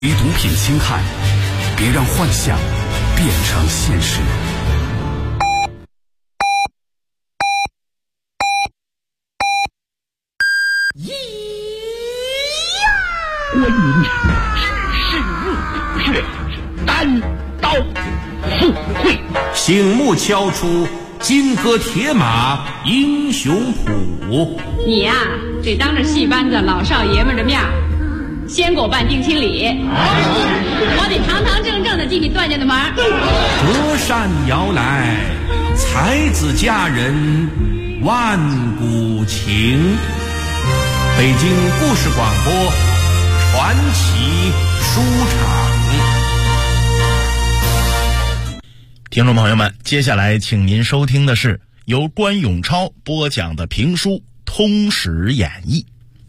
与毒品心态，别让幻想变成现实。 观音指示入穴，单刀赴会， 醒目敲出金戈铁马英雄谱。 你呀，得当着戏班子老少爷们的面先给我办定亲礼，我得堂堂正正的进你段家的门。 隔山摇来，才子佳人万古情。北京故事广播传奇书场。 听众朋友们，接下来请您收听的是由关永超播讲的评书《通史演义》。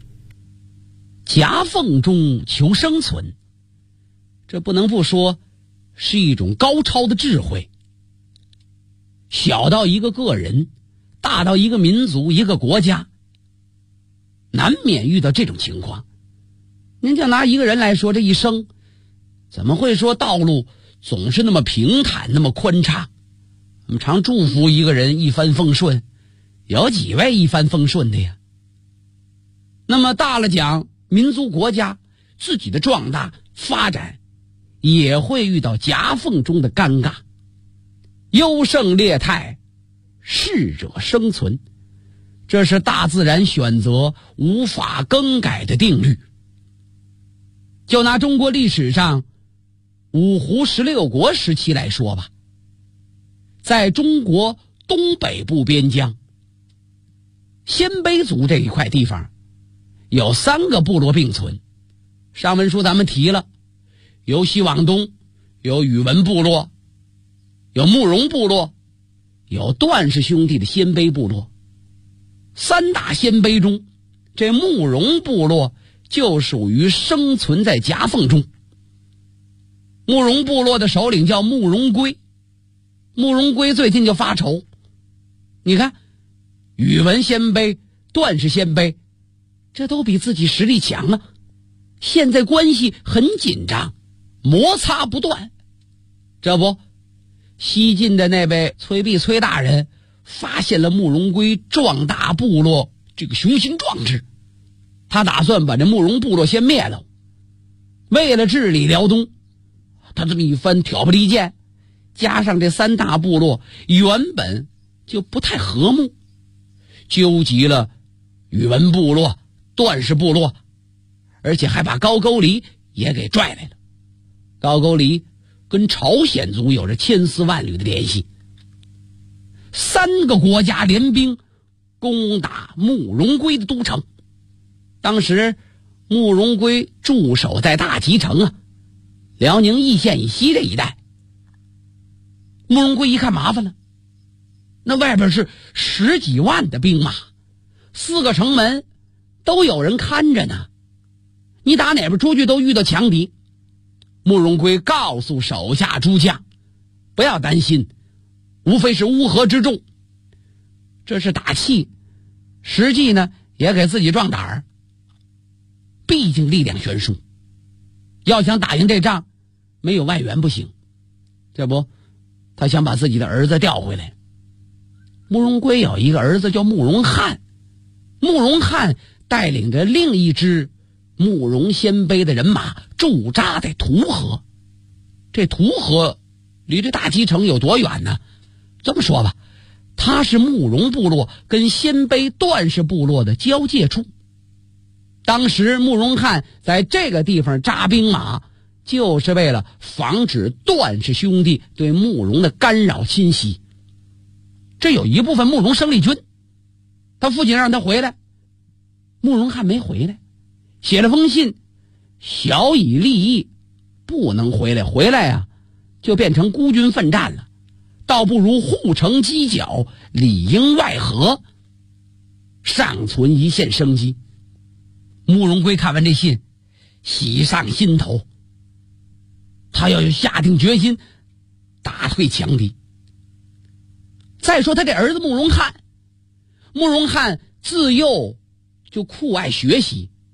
夹缝中求生存，这不能不说是一种高超的智慧。小到一个个人，大到一个民族、一个国家，难免遇到这种情况。您就拿一个人来说，这一生怎么会说道路总是那么平坦，那么宽敞？我们常祝福一个人一帆风顺，有几位一帆风顺的呀？那么大了讲，民族国家自己的壮大发展也会遇到夹缝中的尴尬。优胜劣汰，适者生存，这是大自然选择无法更改的定律。就拿中国历史上五胡16国时期来说吧，在中国东北部边疆，鲜卑族这一块地方有3个部落并存。上文书咱们提了，由西往东有宇文部落，有慕容部落，有段氏兄弟的鲜卑部落。3大鲜卑中，这慕容部落就属于生存在夹缝中。慕容部落的首领叫慕容归，慕容归最近就发愁，你看宇文鲜卑、段氏鲜卑这都比自己实力强啊，现在关系很紧张，摩擦不断。这不，西晋的那位崔弼崔大人发现了慕容归壮大部落这个雄心壮志，他打算把这慕容部落先灭了。为了治理辽东，他这么一番挑拨离间，加上这3大部落原本就不太和睦，纠集了宇文部落、段氏部落，而且还把高句丽也给拽来了。高句丽跟朝鲜族有着千丝万缕的联系。3个国家联兵攻打慕容归的都城。当时慕容归驻守在大集城啊，辽宁义县以西这一带。慕容归一看麻烦了，那外边是10几万的兵马，4个城门都有人看着呢，你打哪边出去都遇到强敌。慕容归告诉手下诸将，不要担心，无非是乌合之众。这是打气，实际呢也给自己壮胆儿。毕竟力量悬殊，要想打赢这仗，没有外援不行。这不，他想把自己的儿子调回来。慕容归有一个儿子叫慕容翰，慕容翰带领着另一支慕容鲜卑的人马驻扎在图河。这图河离这大集城有多远呢？这么说吧，它是慕容部落跟鲜卑段氏部落的交界处。当时慕容翰在这个地方扎兵马，就是为了防止段氏兄弟对慕容的干扰侵袭。这有一部分慕容生力军，他父亲让他回来，慕容翰没回来，写了封信小以利益，不能回来，回来啊就变成孤军奋战了，倒不如护城犄角，里应外合，尚存一线生机。慕容归看完这信，喜上心头，他要下定决心打退强敌。再说他这儿子慕容翰，慕容翰自幼就酷爱学习，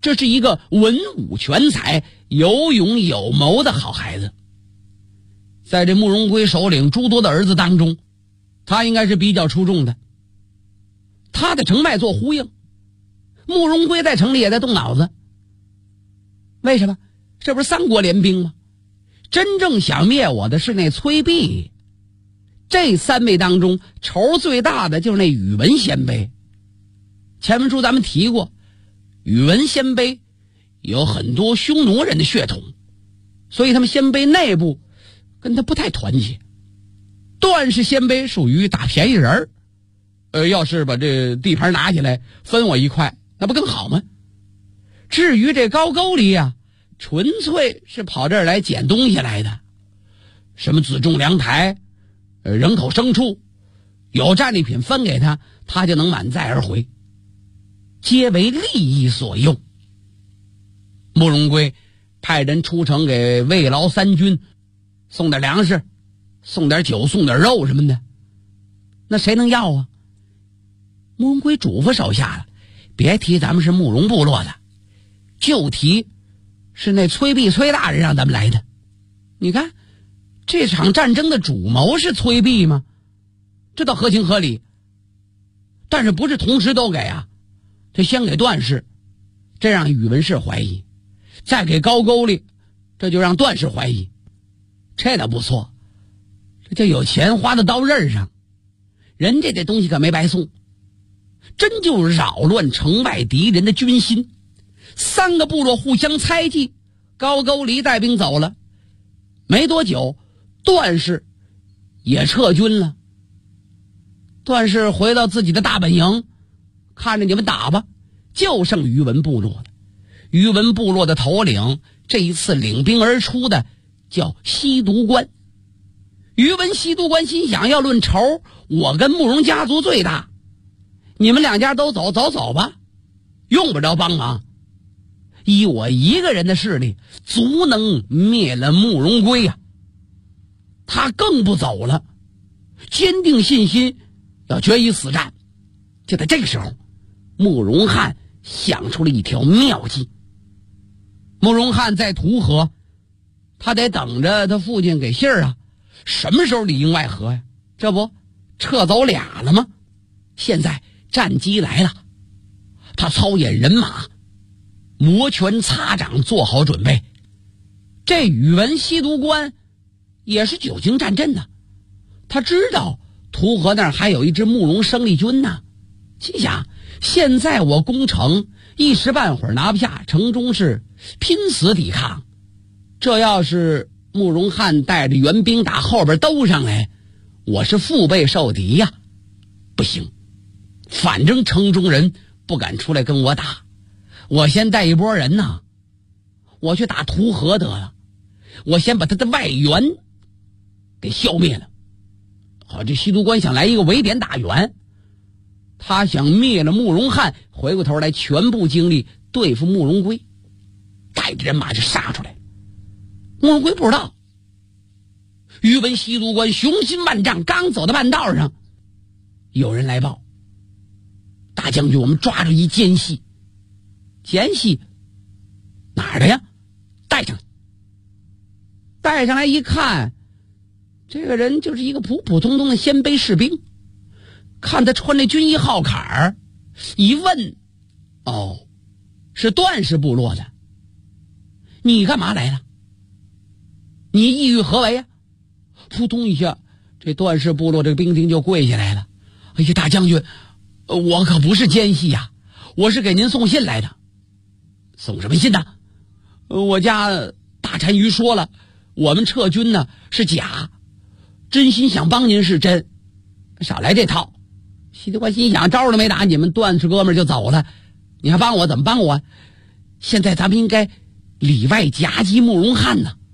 这是一个文武全才、有勇有谋的好孩子。在这慕容归首领诸多的儿子当中，他应该是比较出众的。他的成败做呼应，慕容归在城里也在动脑子。为什么？这不是三国联兵吗？真正想灭我的是那崔璧。这三位当中，仇最大的就是那宇文鲜卑。前文书咱们提过，宇文鲜卑有很多匈奴人的血统，所以他们鲜卑内部跟他不太团结。段氏鲜卑属于打便宜人要是把这地盘拿起来分我一块，那不更好吗？至于这高句丽啊，纯粹是跑这儿来捡东西来的，什么辎重粮台、人口牲畜，有战利品分给他，他就能满载而回，皆为利益所用。慕容归派人出城给慰劳三军，送点粮食，送点酒，送点肉什么的，那谁能要啊？慕容归嘱咐手下了，别提咱们是慕容部落的，就提是那崔璧崔大人让咱们来的。你看这场战争的主谋是崔璧吗？这倒合情合理，但是不是同时都给啊？这先给段氏，这让宇文氏怀疑，再给高句丽，这就让段氏怀疑。这倒不错，这就有钱花到刀刃上，人家这东西可没白送，真就扰乱城外敌人的军心。三个部落互相猜忌，高句丽带兵走了，没多久段氏也撤军了。段氏回到自己的大本营，看着你们打吧，就剩宇文部落了。宇文部落的头领这一次领兵而出的叫西毒关。宇文西毒关心想，要论仇，我跟慕容家族最大，你们两家都走吧，用不着帮忙。以我一个人的势力，足能灭了慕容归呀。他更不走了，坚定信心要决一死战。就在这个时候，慕容翰想出了一条妙计。慕容翰在涂河，他得等着他父亲给信儿啊，什么时候里应外合呀？这不撤走俩了吗？现在战机来了，他操演人马，摩拳擦掌，做好准备。这宇文西毒关也是久经战阵的，他知道涂河那儿还有一支慕容生力军呢。心想，现在我攻城一时半会儿拿不下，城中是拼死抵抗。这要是慕容翰带着援兵打后边兜上来，我是腹背受敌呀。不行，反正城中人不敢出来跟我打，我先带一波人呐，我去打涂河得了，我先把他的外援给消灭了。好，这西毒关想来一个围点打援，他想灭了慕容翰，回过头来全部精力对付慕容归，带着人马就杀出来。慕容归不知道，宇文西毒关雄心万丈，刚走到半道上，有人来报，大将军，我们抓住一奸细。奸细哪儿的呀？带上来。带上来一看，这个人就是一个普普通通的鲜卑士兵。看他穿着军衣号坎儿，一问，哦，是段氏部落的。你干嘛来了？你意欲何为呀？扑通一下，这段氏部落这个兵丁就跪下来了。哎呀，大将军，我可不是奸细呀，我是给您送信来的。送什么信呢？我家大单于说了，我们撤军呢是假，真心想帮您是真，少来这套。西毒关心想，招都没打，你们段氏哥们就走了，你还帮我？怎么帮我？现在咱们应该里外夹击慕容翰呢。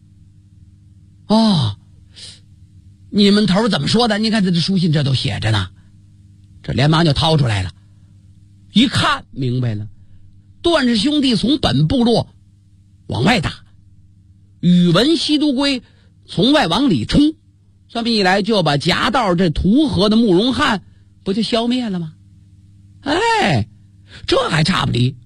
哦，你们头怎么说的？你看这书信这都写着呢。这连忙就掏出来了，一看明白了，段氏兄弟从本部落往外打，宇文西毒归从外往里冲，这么一来就把夹道这涂河的慕容翰不就消灭了吗？哎，这还差不离。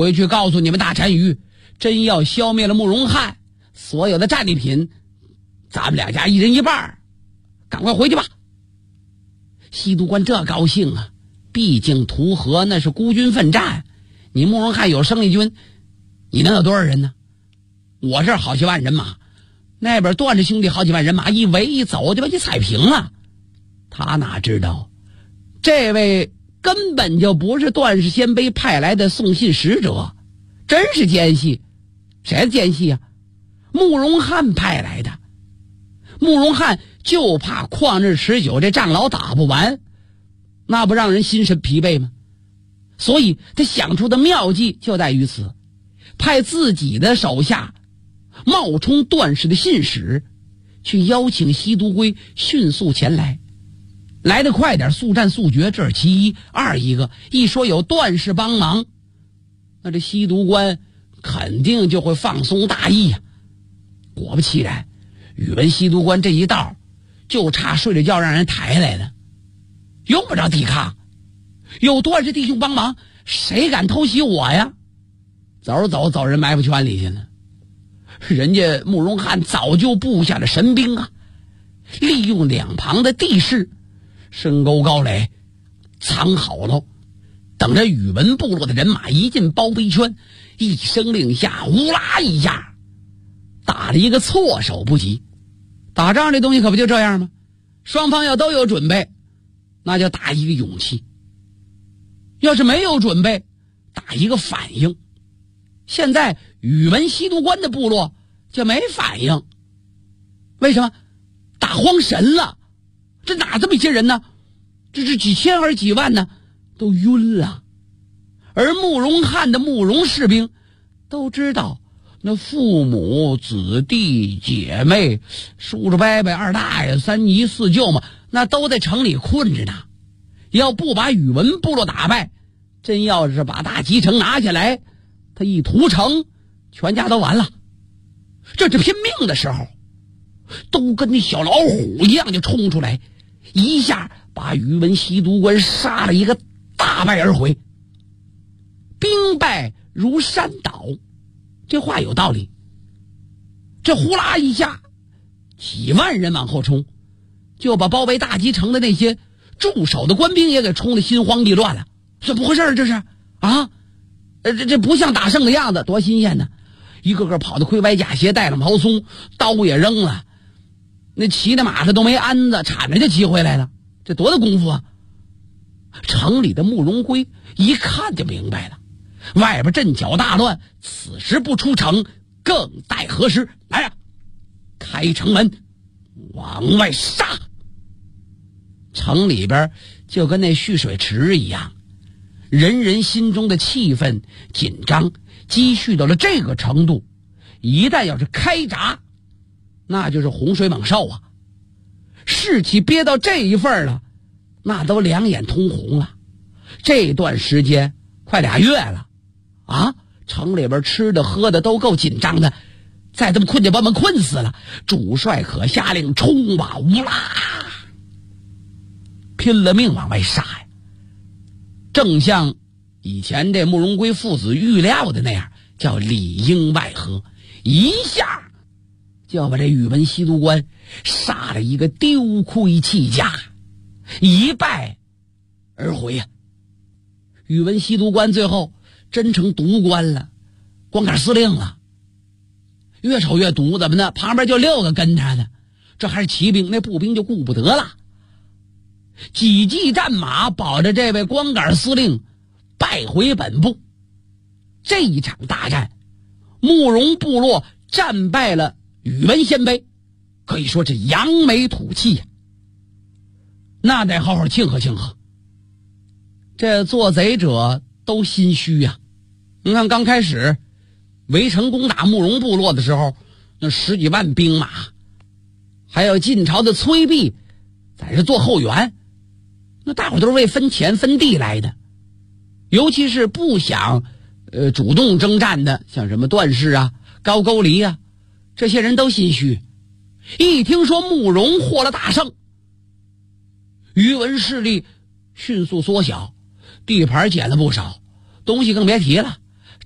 回去告诉你们大单于，真要消灭了慕容翰，所有的战利品咱们两家一人一半，赶快回去吧。西都官这高兴啊，毕竟图河那是孤军奋战，你慕容翰有生力军，你能有多少人呢？我这儿好几万人马，那边段氏兄弟好几万人马，一围一走就把你踩平了。他哪知道这位根本就不是段氏鲜卑派来的送信使者，真是奸细。谁的奸细啊？慕容翰派来的。慕容翰就怕旷日持久，这仗老打不完，那不让人心神疲惫吗？所以他想出的妙计就在于此，派自己的手下冒充段氏的信使，去邀请西都圭迅速前来，来得快点，速战速决，这是其一。二一个，一说有段氏帮忙，那这西都官肯定就会放松大意呀。果不其然，宇文西都官这一道就差睡着觉让人抬来了，用不着抵抗。有段氏弟兄帮忙，谁敢偷袭我呀？走人埋伏圈里去了。人家慕容翰早就布下了神兵啊，利用两旁的地势，深沟高垒藏好了，等着宇文部落的人马一进包围圈，一声令下，呼啦一下打了一个措手不及。打仗这东西可不就这样吗？双方要都有准备，那就打一个勇气；要是没有准备，打一个反应。现在宇文西都官的部落就没反应，为什么？打慌神了，这哪这么些人呢？这是几千还是几万呢？都晕了。而慕容翰的慕容士兵都知道，那父母子弟姐妹叔叔伯伯二大爷三姨四舅嘛，那都在城里困着呢。要不把宇文部落打败，真要是把大吉城拿下来，他一屠城，全家都完了。这是拼命的时候，都跟那小老虎一样就冲出来，一下把宇文西都官杀了一个大败而回。兵败如山倒，这话有道理。这呼啦一下，几万人往后冲，就把包围大吉城的那些驻守的官兵也给冲得心慌意乱了。怎么回事这是啊？这不像打胜的样子，多新鲜呢！一个个跑得盔白甲鞋，带了毛松，刀也扔了，那骑的马的都没鞍子，铲着就骑回来了，这多大功夫啊！城里的慕容圭一看就明白了，外边阵脚大乱，此时不出城更待何时？来呀，开城门往外杀！城里边就跟那蓄水池一样，人人心中的气氛紧张积蓄到了这个程度，一旦要是开闸，那就是洪水猛兽啊！士气憋到这一份了，那都两眼通红了。这段时间快2月了啊，城里边吃的喝的都够紧张的，再这么困就把我们困死了。主帅可下令冲吧，乌啦，拼了命往外杀呀！正像以前这慕容圭父子预料的那样，叫里应外合，一下就要把这宇文西都官杀了一个丢盔弃甲，一败而回呀！宇文西都官最后真成独官了，光杆司令了。越瞅越毒，怎么呢？旁边就6个跟他的，这还是骑兵，那步兵就顾不得了。几骑战马保着这位光杆司令败回本部。这一场大战，慕容部落战败了宇文鲜卑，可以说是扬眉吐气呀。那得好好庆贺庆贺。这做贼者都心虚呀。你看刚开始围城攻打慕容部落的时候，那10几万兵马，还有晋朝的崔弼在这做后援，那大伙都是为分钱分地来的。尤其是不想主动征战的，像什么段氏啊、高句丽啊，这些人都心虚。一听说慕容获了大胜，宇文势力迅速缩小，地盘减了不少，东西更别提了，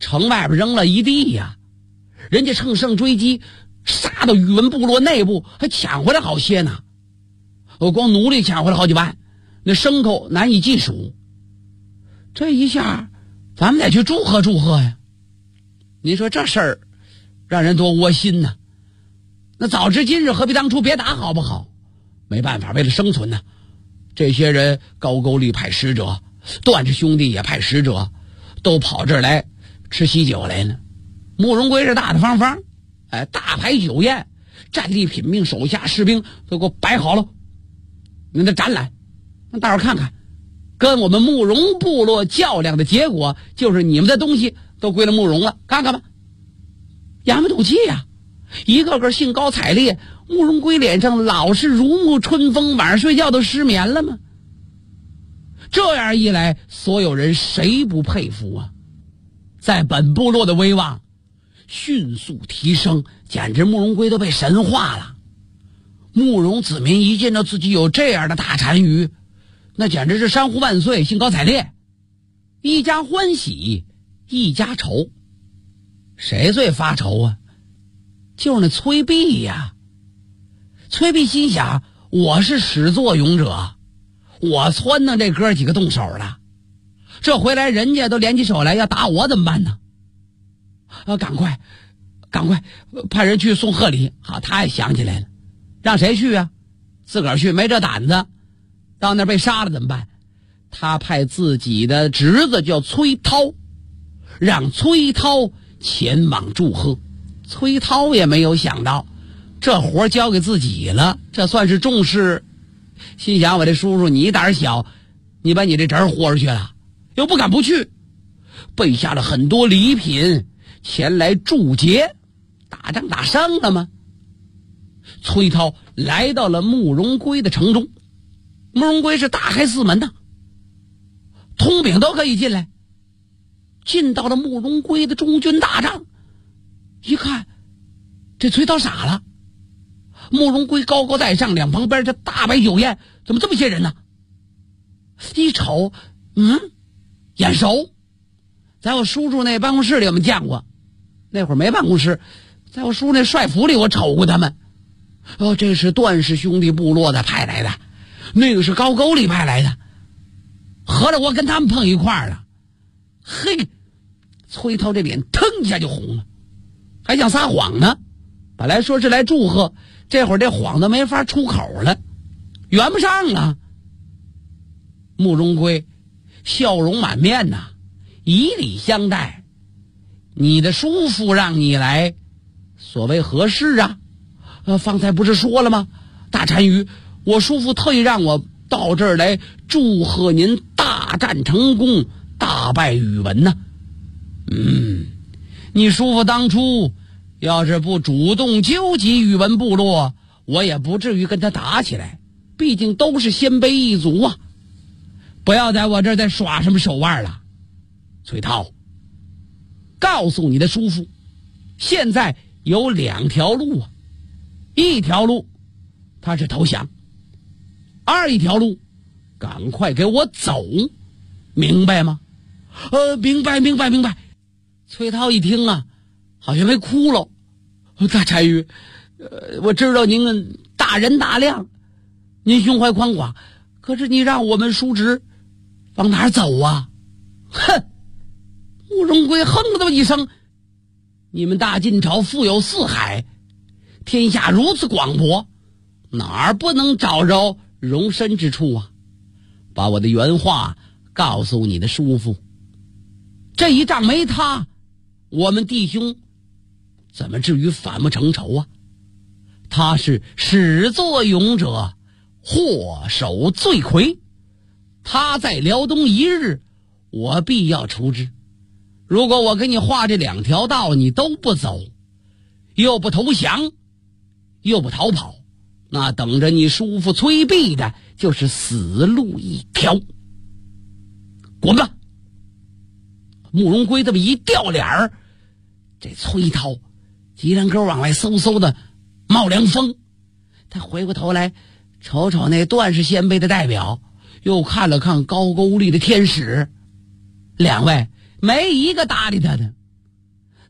城外边扔了一地呀。人家乘胜追击，杀到宇文部落内部，还抢回来好些呢。光奴隶抢回来好几万，那牲口难以计数。这一下咱们得去祝贺祝贺呀。你说这事儿让人多窝心呢。那早知今日何必当初，别打好不好？没办法，为了生存呢，这些人高句丽派使者，段氏兄弟也派使者，都跑这儿来吃喜酒来了。慕容归是大大方方，大排酒宴，战地品命，手下士兵都给我摆好了。那展览，让大伙看看，跟我们慕容部落较量的结果，就是你们的东西都归了慕容了，看看吧。衙门赌气呀，一个个兴高采烈。慕容归脸上老是如沐春风，晚上睡觉都失眠了吗？这样一来，所有人谁不佩服啊？在本部落的威望迅速提升，简直慕容归都被神化了。慕容子民一见到自己有这样的大单于，那简直是山呼万岁，兴高采烈，一家欢喜一家愁。谁最发愁啊？就是那崔璧呀。崔璧心想，我是始作俑者，我撺掇这哥几个动手了，这回来人家都联起手来要打我怎么办呢？赶快派人去送贺礼。好，他也想起来了，让谁去啊？自个儿去没这胆子，到那儿被杀了怎么办？他派自己的侄子叫崔涛，让崔涛前往祝贺。崔涛也没有想到这活交给自己了，这算是重视。心想，我这叔叔你胆小，你把你这侄儿豁出去了，又不敢不去，备下了很多礼品前来祝捷。打仗打胜了吗？崔涛来到了慕容归的城中，慕容归是大开四门呐，通禀都可以进来。进到了慕容归的中军大帐，一看这崔涛傻了。慕容归高高在上，两旁边这大摆酒宴，怎么这么些人呢？一瞅，眼熟，在我叔叔那办公室里我们见过，那会儿没办公室，在我叔叔那帅府里我瞅过他们。这是段氏兄弟部落的派来的，那个是高句丽派来的，合着我跟他们碰一块儿了。嘿，崔涛这脸腾一下就红了，还想撒谎呢。本来说是来祝贺，这会儿这谎都没法出口了，圆不上了。慕容归笑容满面呐，以礼相待。你的叔父让你来，所谓何事啊？方才不是说了吗？大单于，我叔父特意让我到这儿来祝贺您大战成功，大败宇文呢。你叔父当初要是不主动纠集宇文部落，我也不至于跟他打起来，毕竟都是鲜卑一族啊。不要在我这儿再耍什么手腕了。崔涛，告诉你的叔父，现在有两条路啊，一条路他是投降，一条路赶快给我走，明白吗？明白。崔涛一听啊，好像没哭了。大单于，我知道您大人大量，您胸怀宽广，可是你让我们叔侄往哪儿走啊？哼！慕容归哼了这么一声，你们大晋朝富有四海，天下如此广博，哪儿不能找着容身之处啊？把我的原话告诉你的叔父，这一仗没他，我们弟兄怎么至于反目成仇啊？他是始作俑者，祸首罪魁，他在辽东一日，我必要除之。如果我给你画这两条道，你都不走，又不投降，又不逃跑，那等着你叔父崔璧的就是死路一条。滚吧！慕容归这么一掉脸儿，这崔涛脊梁沟往外嗖嗖的冒凉风。他回过头来瞅瞅那段氏鲜卑的代表，又看了看高句丽的天使，两位没一个搭理他的，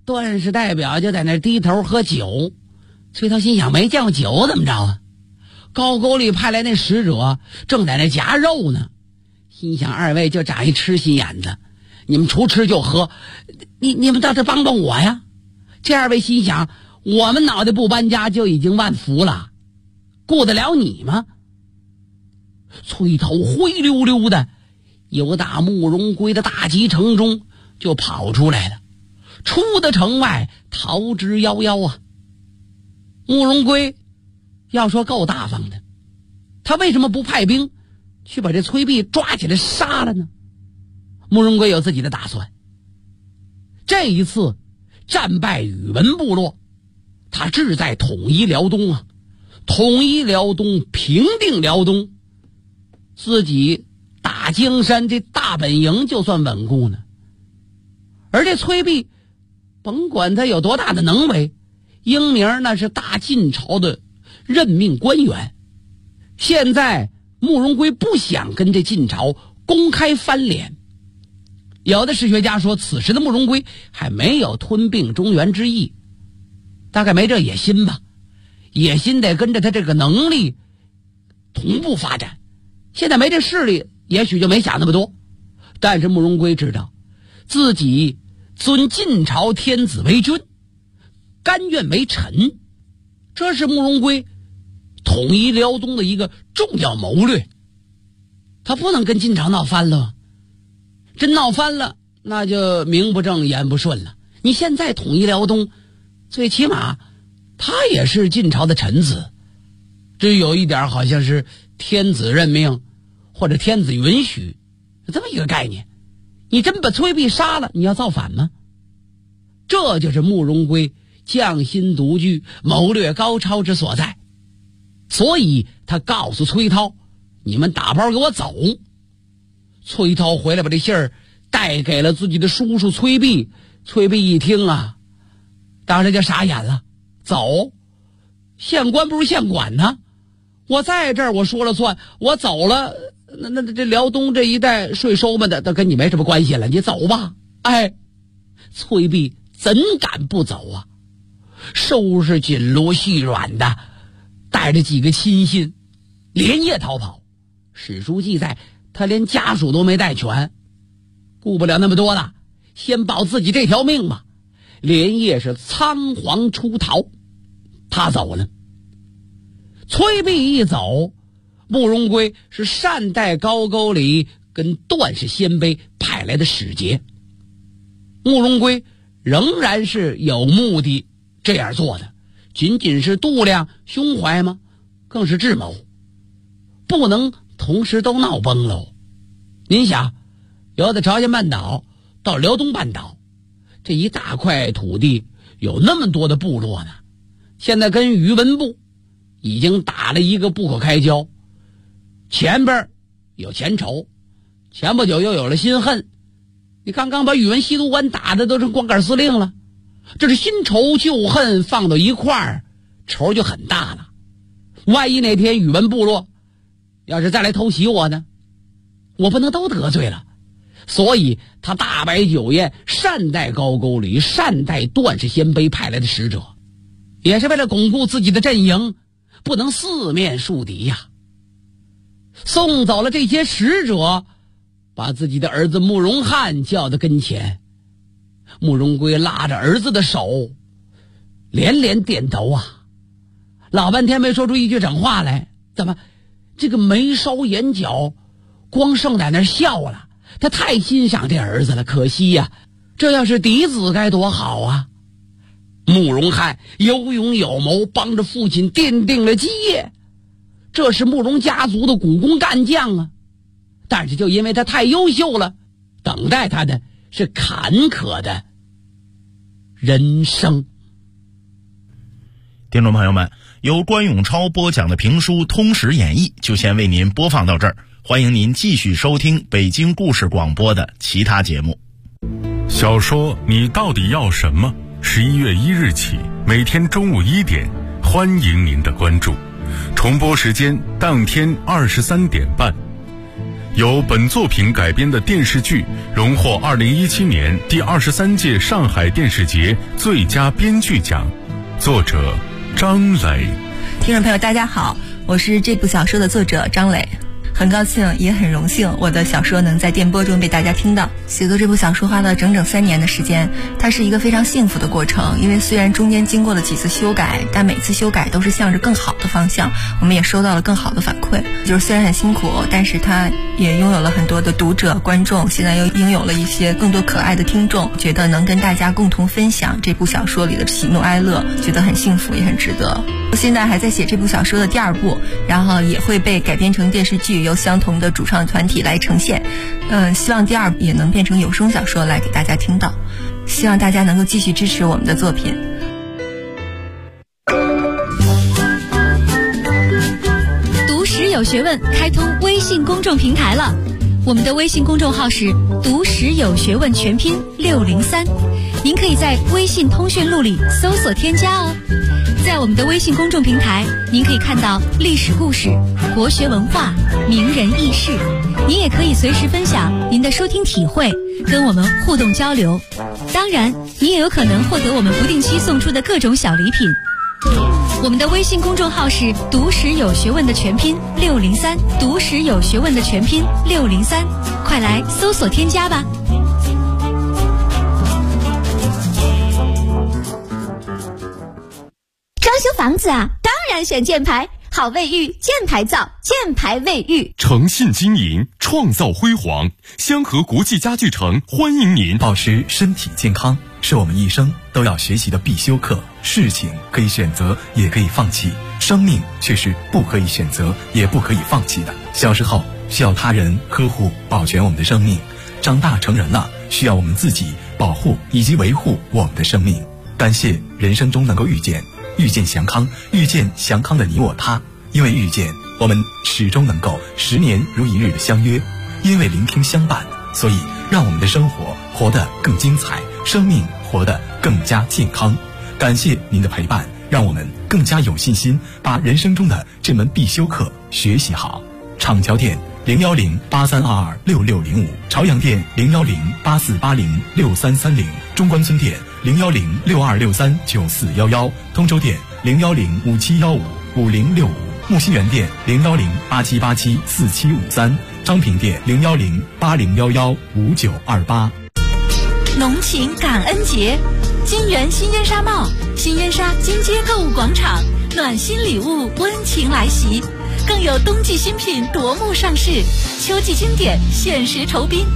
段氏代表就在那低头喝酒。崔涛心想，没见过酒怎么着啊？高沟里派来那使者正在那夹肉呢，心想二位就长一痴心眼子，你们除吃就喝，你们倒是帮帮我呀。这二位心想，我们脑袋不搬家就已经万福了，顾得了你吗？崔涛灰溜溜的由打慕容归的大集城中就跑出来了，出的城外逃之夭夭啊。慕容归要说够大方的，他为什么不派兵去把这崔璧抓起来杀了呢？慕容归有自己的打算。这一次战败宇文部落，他志在统一辽东啊，统一辽东，平定辽东，自己大江山这大本营就算稳固呢。而这崔璧甭管他有多大的能为，英名那是大晋朝的任命官员。现在慕容归不想跟这晋朝公开翻脸。有的史学家说，此时的慕容归还没有吞并中原之意，大概没这野心吧，野心得跟着他这个能力同步发展。现在没这势力，也许就没想那么多。但是慕容归知道自己尊晋朝天子为君，甘愿为臣，这是慕容归统一辽东的一个重要谋略。他不能跟晋朝闹翻了，真闹翻了那就名不正言不顺了。你现在统一辽东，最起码他也是晋朝的臣子，这有一点好像是天子任命或者天子允许这么一个概念。你真把崔璧杀了，你要造反吗？这就是慕容归匠心独具、谋略高超之所在。所以他告诉崔涛，你们打包给我走。崔涛回来把这信儿带给了自己的叔叔崔璧。崔璧一听啊，当时就傻眼了。走？县官不是县管呢？我在这儿我说了算，我走了，那这辽东这一带税收嘛的都跟你没什么关系了，你走吧。哎，崔璧怎敢不走啊？收拾紧锣细软的，带着几个亲信连夜逃跑。史书记载，他连家属都没带全，顾不了那么多了，先保自己这条命吧。连夜是仓皇出逃。他走了，崔璧一走，慕容归是善待高句丽跟段氏鲜卑派来的使节。慕容归仍然是有目的这样做的，仅仅是度量胸怀吗？更是智谋，不能同时都闹崩喽。您想，由的朝鲜半岛到辽东半岛，这一大块土地有那么多的部落呢，现在跟宇文部已经打了一个不可开交，前边有前仇，前不久又有了新恨。你刚刚把宇文西都关打的都成光杆司令了，这是新仇旧恨放到一块儿，仇就很大了。万一哪天宇文部落要是再来偷袭我呢，我不能都得罪了。所以他大摆酒宴，善待高句丽，善待段氏鲜卑派来的使者，也是为了巩固自己的阵营，不能四面树敌呀。送走了这些使者，把自己的儿子慕容翰叫到跟前。慕容归拉着儿子的手，连连点头啊，老半天没说出一句整话来。怎么这个眉梢眼角光剩在那儿笑了？他太欣赏这儿子了，可惜呀，这要是嫡子该多好啊。慕容翰有勇有谋，帮着父亲奠定了基业，这是慕容家族的股肱干将啊。但是就因为他太优秀了，等待他的是坎坷的人生。 听众朋友们，由关永超播讲的评书《通史演义》就先为您播放到这儿，欢迎您继续收听北京故事广播的其他节目。 小说你到底要什么？11月1日起，每天中午1点，欢迎您的关注。重播时间当天23点半。 由本作品改编的电视剧荣获2017年第23届上海电视节最佳编剧奖，作者张磊。 听众朋友大家好，我是这部小说的作者张磊，很高兴也很荣幸我的小说能在电波中被大家听到。写作这部小说花了整整3年的时间，它是一个非常幸福的过程，因为虽然中间经过了几次修改，但每次修改都是向着更好的方向，我们也收到了更好的反馈。就是虽然很辛苦，但是它也拥有了很多的读者观众，现在又拥有了一些更多可爱的听众，觉得能跟大家共同分享这部小说里的喜怒哀乐，觉得很幸福也很值得。我现在还在写这部小说的第2部，然后也会被改编成电视剧，由相同的主创团体来呈现。希望第2部也能变成有声小说来给大家听到，希望大家能够继续支持我们的作品。 读史有学问开通微信公众平台了，我们的微信公众号是读史有学问全拼603，您可以在微信通讯录里搜索添加哦。在我们的微信公众平台，您可以看到历史故事、国学文化、名人轶事，您也可以随时分享您的收听体会，跟我们互动交流。当然，您也有可能获得我们不定期送出的各种小礼品。我们的微信公众号是读史有学问的全拼603，读史有学问的全拼603，快来搜索添加吧。 装修房子啊，当然选建牌，好卫浴，建牌造，建牌卫浴。 诚信经营，创造辉煌。香河国际家具城欢迎您。 保持身体健康是我们一生都要学习的必修课。事情可以选择，也可以放弃，生命却是不可以选择，也不可以放弃的。小时候需要他人呵护保全我们的生命，长大成人了需要我们自己保护以及维护我们的生命。感谢人生中能够遇见祥康，遇见祥康的你我他。因为遇见，我们始终能够10年如一日的相约；因为聆听相伴，所以让我们的生活活得更精彩，生命活得更加健康。感谢您的陪伴，让我们更加有信心把人生中的这门必修课学习好。厂桥店01083226605，朝阳店01084806330，中关村店01062639411，通州店01057155065，木樨园店01087874753，张平店01080115928。 浓情感恩节，金源新烟纱帽，新烟纱金街购物广场，暖心礼物温情来袭，更有冬季新品夺目上市，秋季经典限时酬宾。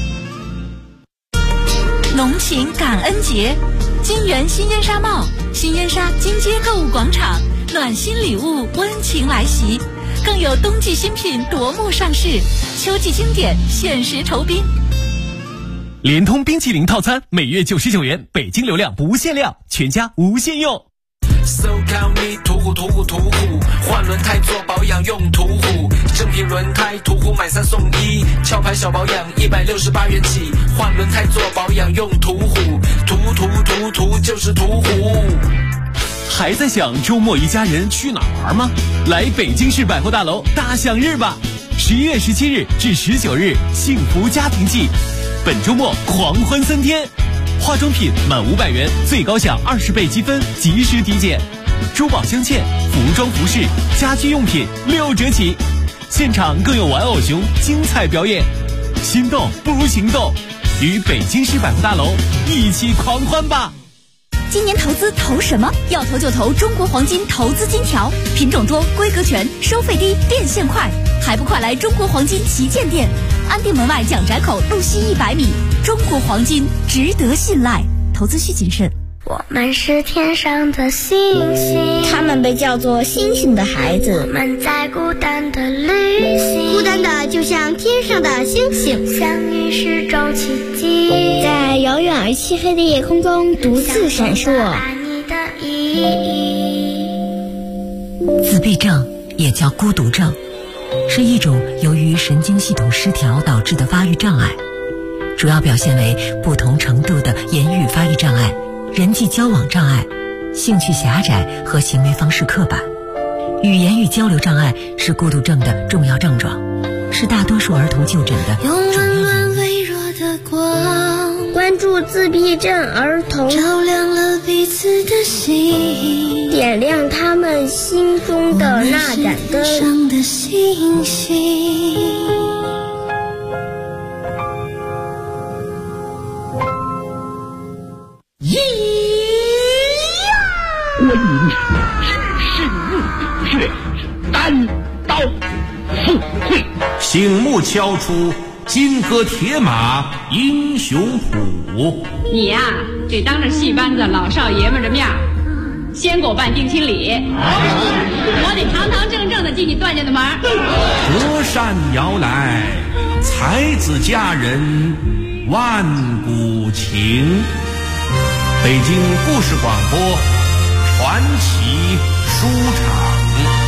浓情感恩节，金源新烟纱帽，新烟纱金街购物广场，暖心礼物温情来袭，更有冬季新品夺目上市，秋季经典限时酬宾。 联通冰淇淋套餐每月99元，北京流量不限量，全家无限用。 So call me 途虎，换轮胎做保养用途虎，正品轮胎途虎买3送1，壳牌小保养168元起，换轮胎做保养用途虎，途就是途虎。 还在想周末一家人去哪玩吗？来北京市百货大楼大享日吧！11月17日至19日，幸福家庭季。本周末狂欢3天，化妆品满500元最高享20倍积分，及时抵减；珠宝镶嵌、服装服饰、家居用品6折起，现场更有玩偶熊精彩表演。心动不如行动，与北京市百货大楼一起狂欢吧！ 今年投资投什么？要投就投中国黄金投资金条，品种多，规格全，收费低，变现快，还不快来中国黄金旗舰店？安定门外蒋宅口路西100米，中国黄金值得信赖，投资需谨慎。 我们是天上的星星， 他们被叫做星星的孩子。 我们在孤单的旅行， 孤单的就像天上的星星， 相遇是种奇迹， 在遥远而漆黑的夜空中独自闪烁。 爱你的意义。 自闭症也叫孤独症，是一种由于神经系统失调导致的发育障碍，主要表现为不同程度的言语发育障碍、人际交往障碍、兴趣狭窄和行为方式刻板。语言与交流障碍是孤独症的重要症状， 是大多数儿童就诊的用温暖微弱的光，关注自闭症儿童，照亮了彼此的心，点亮他们心中的那盏灯上的星星。 观音知识入穴，单刀赴会， 醒目敲出金戈铁马英雄谱。 你呀，得当着戏班子老少爷们的面先给我办定亲礼，我得堂堂正正的进你段家的门。 隔山摇来，才子佳人万古情。北京故事广播传奇书场。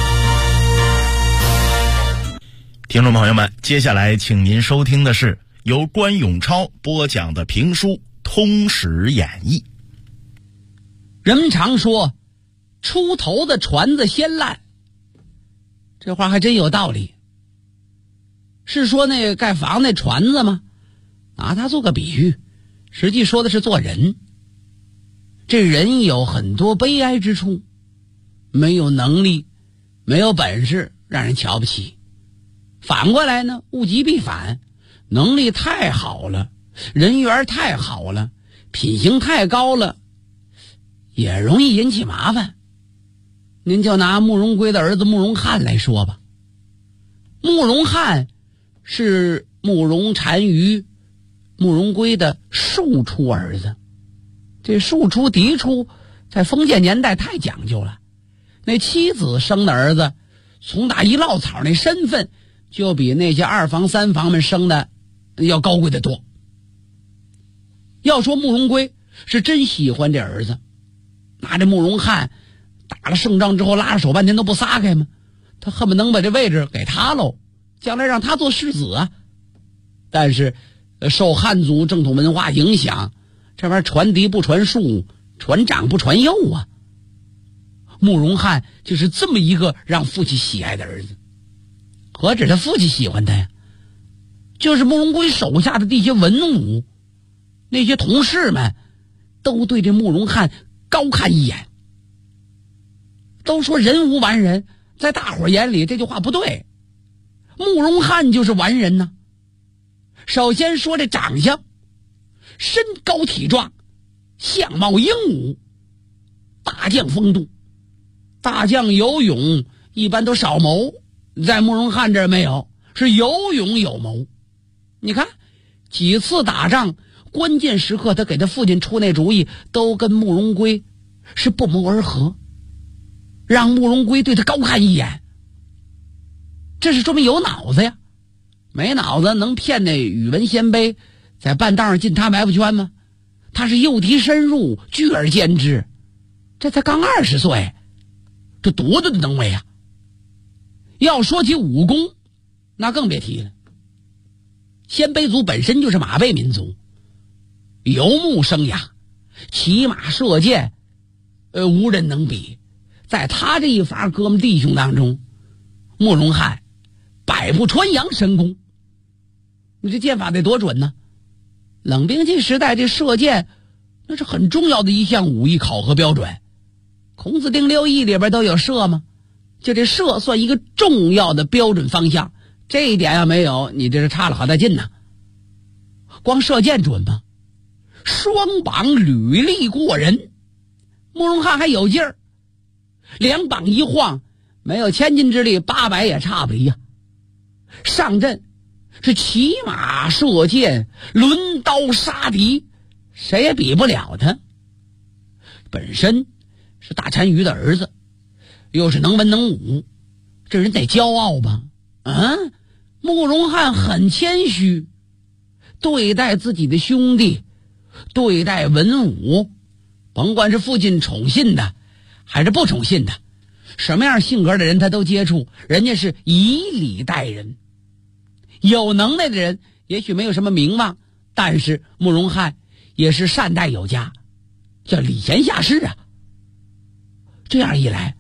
听众朋友们，接下来请您收听的是由关永超播讲的评书《通史演义》。 人们常说出头的船子先烂，这话还真有道理。是说那个盖房那船子吗？拿它做个比喻，实际说的是做人。这人有很多悲哀之处，没有能力，没有本事，让人瞧不起。反过来呢，物极必反，能力太好了，人缘太好了，品行太高了，也容易引起麻烦。您就拿慕容归的儿子慕容翰来说吧。慕容翰是慕容单于、慕容归的庶出儿子。这庶出嫡出在封建年代太讲究了，那妻子生的儿子从打一落草，那身份就比那些二房三房们生的要高贵得多。要说慕容归是真喜欢这儿子，拿着慕容翰打了胜仗之后拉着手半天都不撒开吗？他恨不能把这位置给他喽，将来让他做世子啊。但是受汉族正统文化影响，这玩意儿传嫡不传庶，传长不传幼啊。慕容翰就是这么一个让父亲喜爱的儿子。何止他父亲喜欢他呀，就是慕容归手下的这些文武，那些同事们都对这慕容翰高看一眼。都说人无完人，在大伙眼里这句话不对，慕容翰就是完人呢。首先说这长相，身高体壮，相貌英武，大将风度。大将有勇一般都少谋，在慕容翰这儿没有，是有勇有谋。你看几次打仗关键时刻，他给他父亲出那主意都跟慕容归是不谋而合，让慕容归对他高看一眼。这是说明有脑子呀，没脑子能骗那宇文鲜卑在半道上进他埋伏圈吗？他是诱敌深入，拒而歼之，这才刚20岁，这多大的能为啊！要说起武功，那更别提了。鲜卑族本身就是马背民族，游牧生涯，骑马射箭，无人能比。在他这一伐哥们弟兄当中，慕容翰百步穿杨神功。你这箭法得多准呢？冷兵器时代这射箭那是很重要的一项武艺考核标准。孔子定6艺里边都有射吗？就这射算一个重要的标准方向，这一点要没有，你这是差了好大劲呢。光射箭准吗？双膀履力过人，慕容翰还有劲儿，两膀一晃，没有千斤之力，800也差不离呀。上阵是骑马射箭，抡刀杀敌，谁也比不了他。本身是大单于的儿子，又是能文能武，这人得骄傲吧？慕容翰很谦虚，对待自己的兄弟，对待文武，甭管是父亲宠信的还是不宠信的，什么样性格的人他都接触，人家是以礼待人。有能耐的人也许没有什么名望，但是慕容翰也是善待有加，叫礼贤下士啊。这样一来，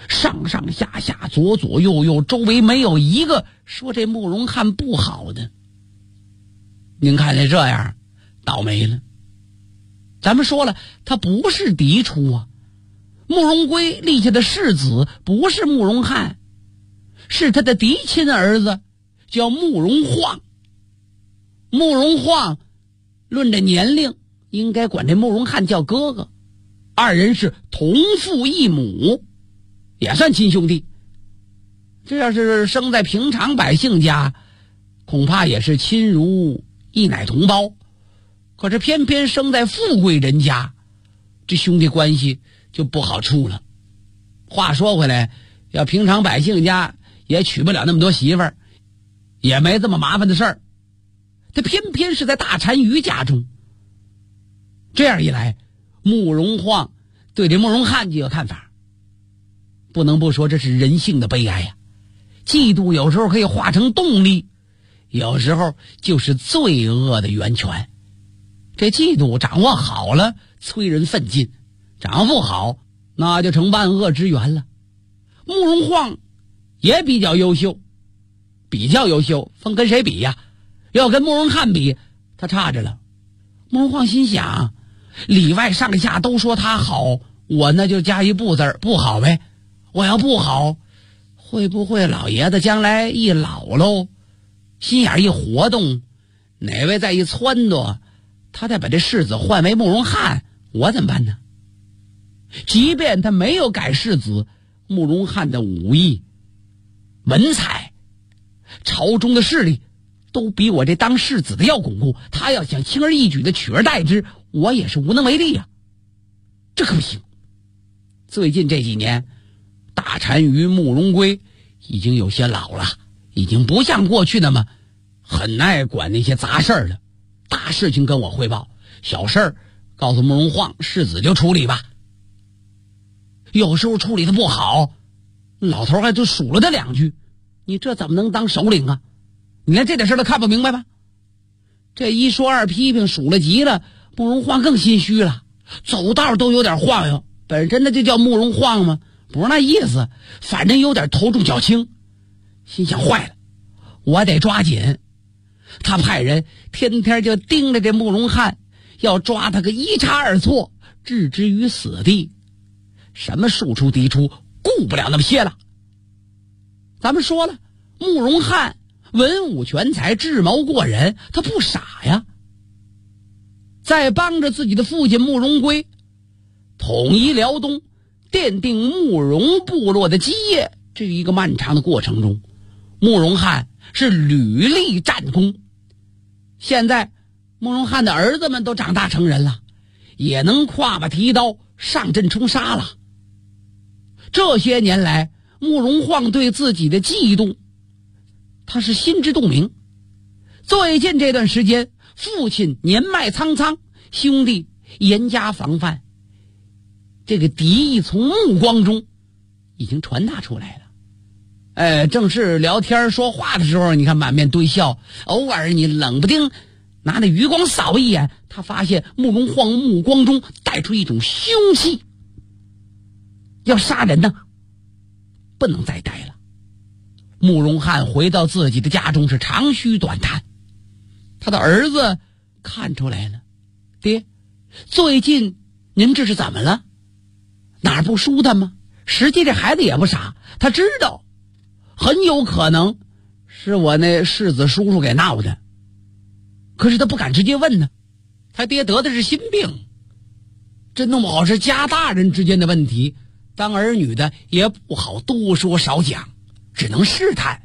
上上下下左左右右，周围没有一个说这慕容翰不好的。您看见这样倒霉了。咱们说了，他不是嫡出啊，慕容归立下的世子不是慕容翰，是他的嫡亲儿子，叫慕容晃。慕容晃论这年龄应该管这慕容翰叫哥哥，二人是同父异母，也算亲兄弟。这要是生在平常百姓家，恐怕也是亲如一奶同胞，可是偏偏生在富贵人家，这兄弟关系就不好处了。话说回来，要平常百姓家也娶不了那么多媳妇儿，也没这么麻烦的事儿，他偏偏是在大单于家中。这样一来，慕容晃对这慕容翰就有看法。不能不说这是人性的悲哀呀。嫉妒有时候可以化成动力，有时候就是罪恶的源泉。这嫉妒掌握好了，催人奋进；掌握不好，那就成万恶之源了。慕容晃也比较优秀，分跟谁比呀？要跟慕容翰比，他差着了。慕容晃心想，里外上下都说他好，我那就加一不字，不好呗。我要不好，会不会老爷子将来一老喽，心眼一活动，哪位再一撺掇，他再把这世子换为慕容翰，我怎么办呢？即便他没有改世子，慕容翰的武艺、文采、朝中的势力都比我这当世子的要巩固，他要想轻而易举的取而代之，我也是无能为力呀。这可不行。最近这几年，大单于慕容归已经有些老了，已经不像过去那么很爱管那些杂事儿了。大事情跟我汇报，小事儿告诉慕容晃世子就处理吧。有时候处理的不好，老头还就数了他两句，你这怎么能当首领啊？你连这点事都看不明白吗？这一说二批评，数了急了，慕容晃更心虚了，走道都有点晃悠。本身真的就叫慕容晃吗？不是那意思，反正有点头重脚轻。心想坏了，我得抓紧。他派人天天就盯着这慕容翰，要抓他个一差二错，置之于死地。什么庶出嫡出，顾不了那么些了。咱们说了，慕容翰文武全才，智谋过人，他不傻呀。在帮着自己的父亲慕容归统一辽东，奠定慕容部落的基业，这一个漫长的过程中，慕容翰是屡立战功。现在慕容翰的儿子们都长大成人了，也能挎把提刀上阵冲杀了。这些年来，慕容晃对自己的嫉妒，他是心知肚明。最近这段时间，父亲年迈苍苍，兄弟严加防范，这个敌意从目光中已经传达出来了。正是聊天说话的时候，你看满面堆笑，偶尔你冷不丁拿那余光扫一眼，他发现慕容晃目光中带出一种凶气，要杀人呢，不能再待了。慕容翰回到自己的家中是长吁短叹，他的儿子看出来了，爹，最近您这是怎么了？哪儿不舒坦吗？实际这孩子也不傻，他知道很有可能是我那世子叔叔给闹的，可是他不敢直接问呢。他爹得的是心病，这弄不好是家大人之间的问题，当儿女的也不好多说少讲，只能试探。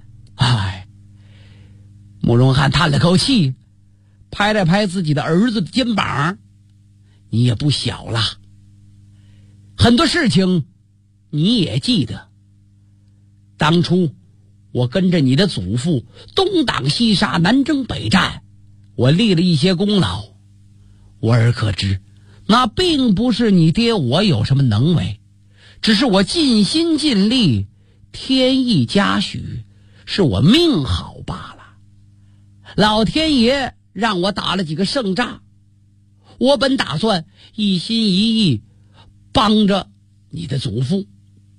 慕容翰叹了口气，拍了拍自己的儿子的肩膀，你也不小了，很多事情你也记得，当初我跟着你的祖父东挡西杀，南征北战，我立了一些功劳，我儿可知，那并不是你爹我有什么能为，只是我尽心尽力，天意嘉许，是我命好罢了。老天爷让我打了几个胜仗，我本打算一心一意帮着你的祖父，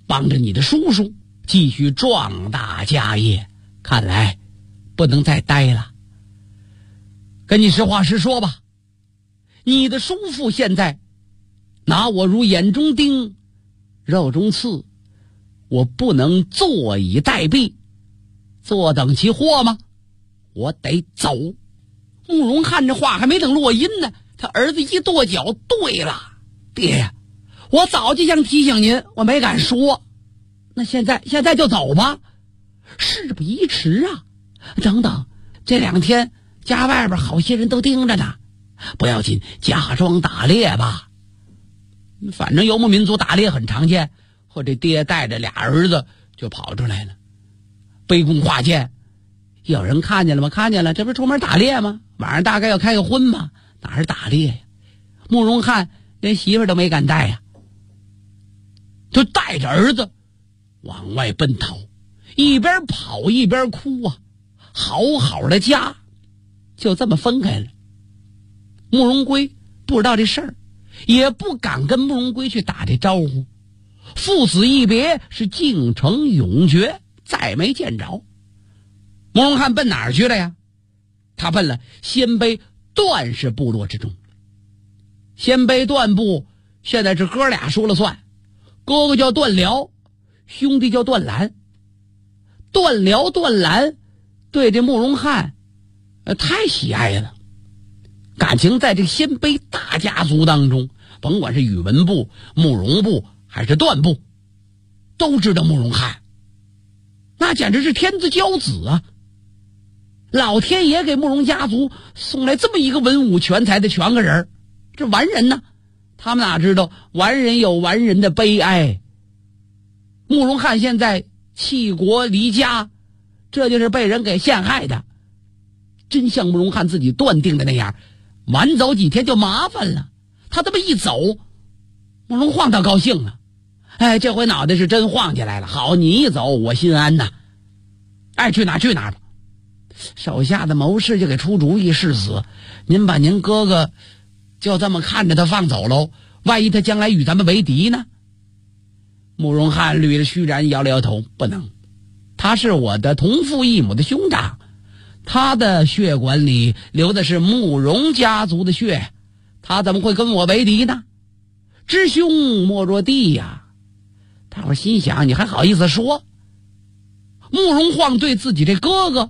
帮着你的叔叔继续壮大家业，看来不能再待了。跟你实话实说吧，你的叔父现在拿我如眼中钉肉中刺，我不能坐以待毙，坐等其祸吗？我得走。慕容翰这话还没等落音呢，他儿子一跺脚，对了，爹呀，我早就想提醒您，我没敢说。那现在就走吧，事不宜迟啊。等等，这2天家外边好些人都盯着呢，不要紧，假装打猎吧。反正游牧民族打猎很常见。我这爹带着俩儿子就跑出来了，杯弓画箭。有人看见了吗？看见了，这不是出门打猎吗？晚上大概要开个荤吗？哪是打猎呀？慕容翰连媳妇都没敢带呀，就带着儿子往外奔逃，一边跑一边哭啊！好好的家就这么分开了。慕容归不知道这事儿，也不敢跟慕容归去打这招呼。父子一别，是竟成永绝，再没见着。慕容翰奔哪儿去了呀？他奔了鲜卑段氏部落之中。鲜卑段部现在是哥俩说了算，哥哥叫段辽，兄弟叫段兰。段辽段兰对这慕容翰太喜爱了，感情在这个鲜卑大家族当中，甭管是宇文部、慕容部还是段部，都知道慕容翰，那简直是天之骄子啊！老天爷给慕容家族送来这么一个文武全才的全个人，这完人呢，他们哪知道完人有完人的悲哀。慕容翰现在弃国离家，这就是被人给陷害的。真像慕容翰自己断定的那样，晚走几天就麻烦了。他这么一走，慕容晃倒高兴了，哎，这回脑袋是真晃起来了。好，你一走我心安呐，爱去哪去哪吧。手下的谋士就给出主意，是死，您把您哥哥就这么看着他放走喽，万一他将来与咱们为敌呢？慕容翰捋着须髯摇了摇头，不能，他是我的同父异母的兄长，他的血管里流的是慕容家族的血，他怎么会跟我为敌呢？知兄莫若弟呀！大伙心想，你还好意思说？慕容晃对自己这哥哥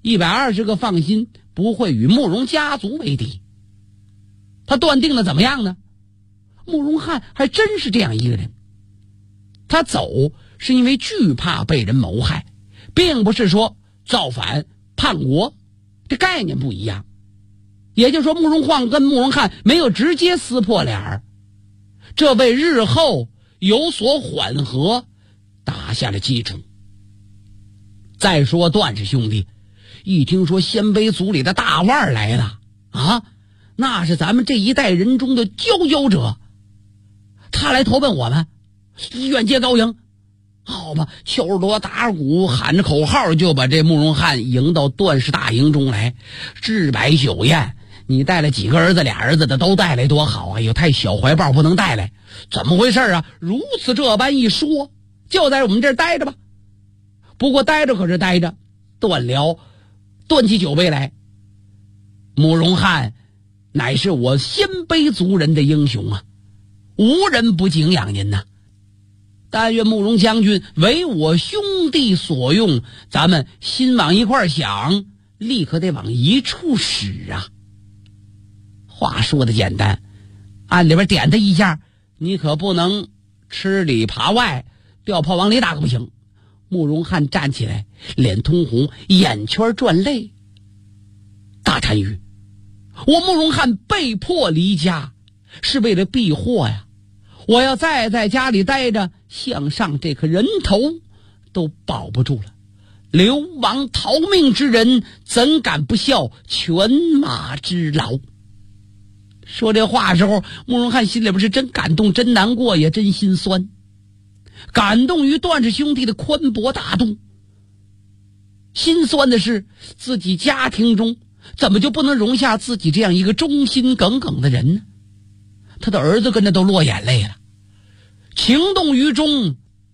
120个放心，不会与慕容家族为敌。他断定的怎么样呢？慕容翰还真是这样一个人。他走是因为惧怕被人谋害，并不是说造反叛国，这概念不一样。也就是说，慕容晃跟慕容翰没有直接撕破脸儿，这为日后有所缓和打下了基础。再说段氏兄弟一听说鲜卑族里的大腕来了啊，那是咱们这一代人中的佼佼者，他来投奔我们，远接高迎。好吧，敲着锣打着鼓喊着口号，就把这慕容翰迎到段氏大营中来，置摆酒宴。你带了几个儿子？俩儿子的都带来多好啊！有太小怀抱不能带来，怎么回事啊？如此这般一说，就在我们这儿待着吧。不过待着可是待着，段辽端起酒杯来，慕容翰乃是我鲜卑族人的英雄啊，无人不敬仰您呐。但愿慕容将军为我兄弟所用，咱们心往一块想，立刻得往一处使啊。话说的简单，按里边点他一下，你可不能吃里扒外，掉炮往里打可不行。慕容翰站起来，脸通红，眼圈转泪。大单于，我慕容翰被迫离家，是为了避祸呀。我要再在家里待着，向上这颗人头都保不住了。流亡逃命之人，怎敢不效犬马之劳？说这话的时候，慕容翰心里边是真感动，真难过，也真心酸。感动于段氏兄弟的宽博大度，心酸的是自己家庭中怎么就不能容下自己这样一个忠心耿耿的人呢？他的儿子跟着都落眼泪了。情动于中，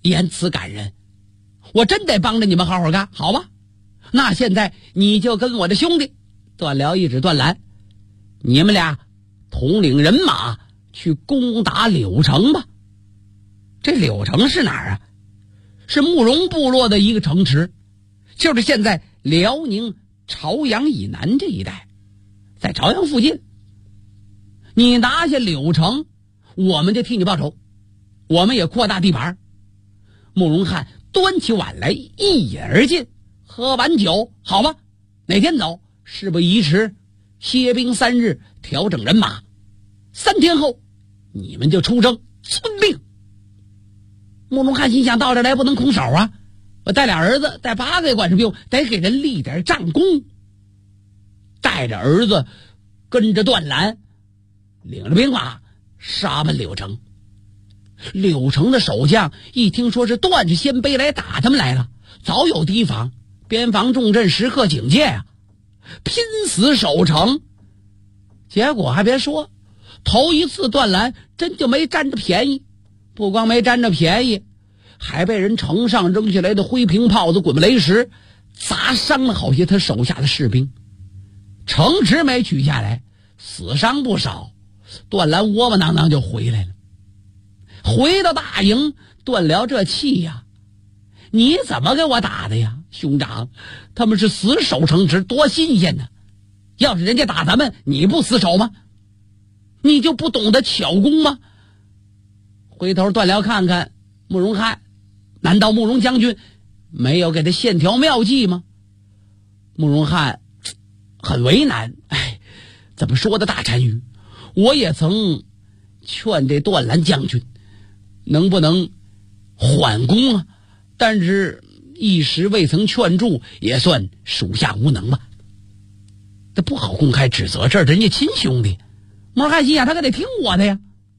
言辞感人，我真得帮着你们好好干，好吧？那现在你就跟我的兄弟段辽一指段澜，你们俩统领人马去攻打柳城吧。这柳城是哪儿啊？是慕容部落的一个城池，就是现在辽宁朝阳以南这一带，在朝阳附近。你拿下柳城，我们就替你报仇，我们也扩大地盘。慕容翰端起碗来，一饮而尽。喝完酒，好吧，哪天走？事不宜迟，歇兵3日，调整人马。3天后，你们就出征，孙命。慕容翰心想，到这来不能空手啊，我带俩儿子，带8个也管是不用，得给人立点战功。带着儿子，跟着段澜，领着兵马杀奔柳城。柳城的守将一听说是段氏鲜卑来打他们来了，早有提防，边防重镇，时刻警戒啊，拼死守城。结果还别说，头一次段澜真就没占着便宜，不光没占着便宜，还被人城上扔下来的灰瓶炮子、滚雷石砸伤了好些他手下的士兵，城池没取下来，死伤不少。段澜窝窝囊囊就回来了。回到大营，段辽这气呀，你怎么给我打的呀，兄长？他们是死守城池，多新鲜呢！要是人家打咱们，你不死守吗？你就不懂得巧攻吗？回头段辽看看慕容翰，难道慕容将军没有给他献条妙计吗？慕容翰很为难，怎么说的大单于？我也曾劝这段澜将军能不能缓攻啊，但是一时未曾劝住，也算属下无能吧。这不好公开指责，这是人家亲兄弟。慕容翰心想，他可得听我的呀。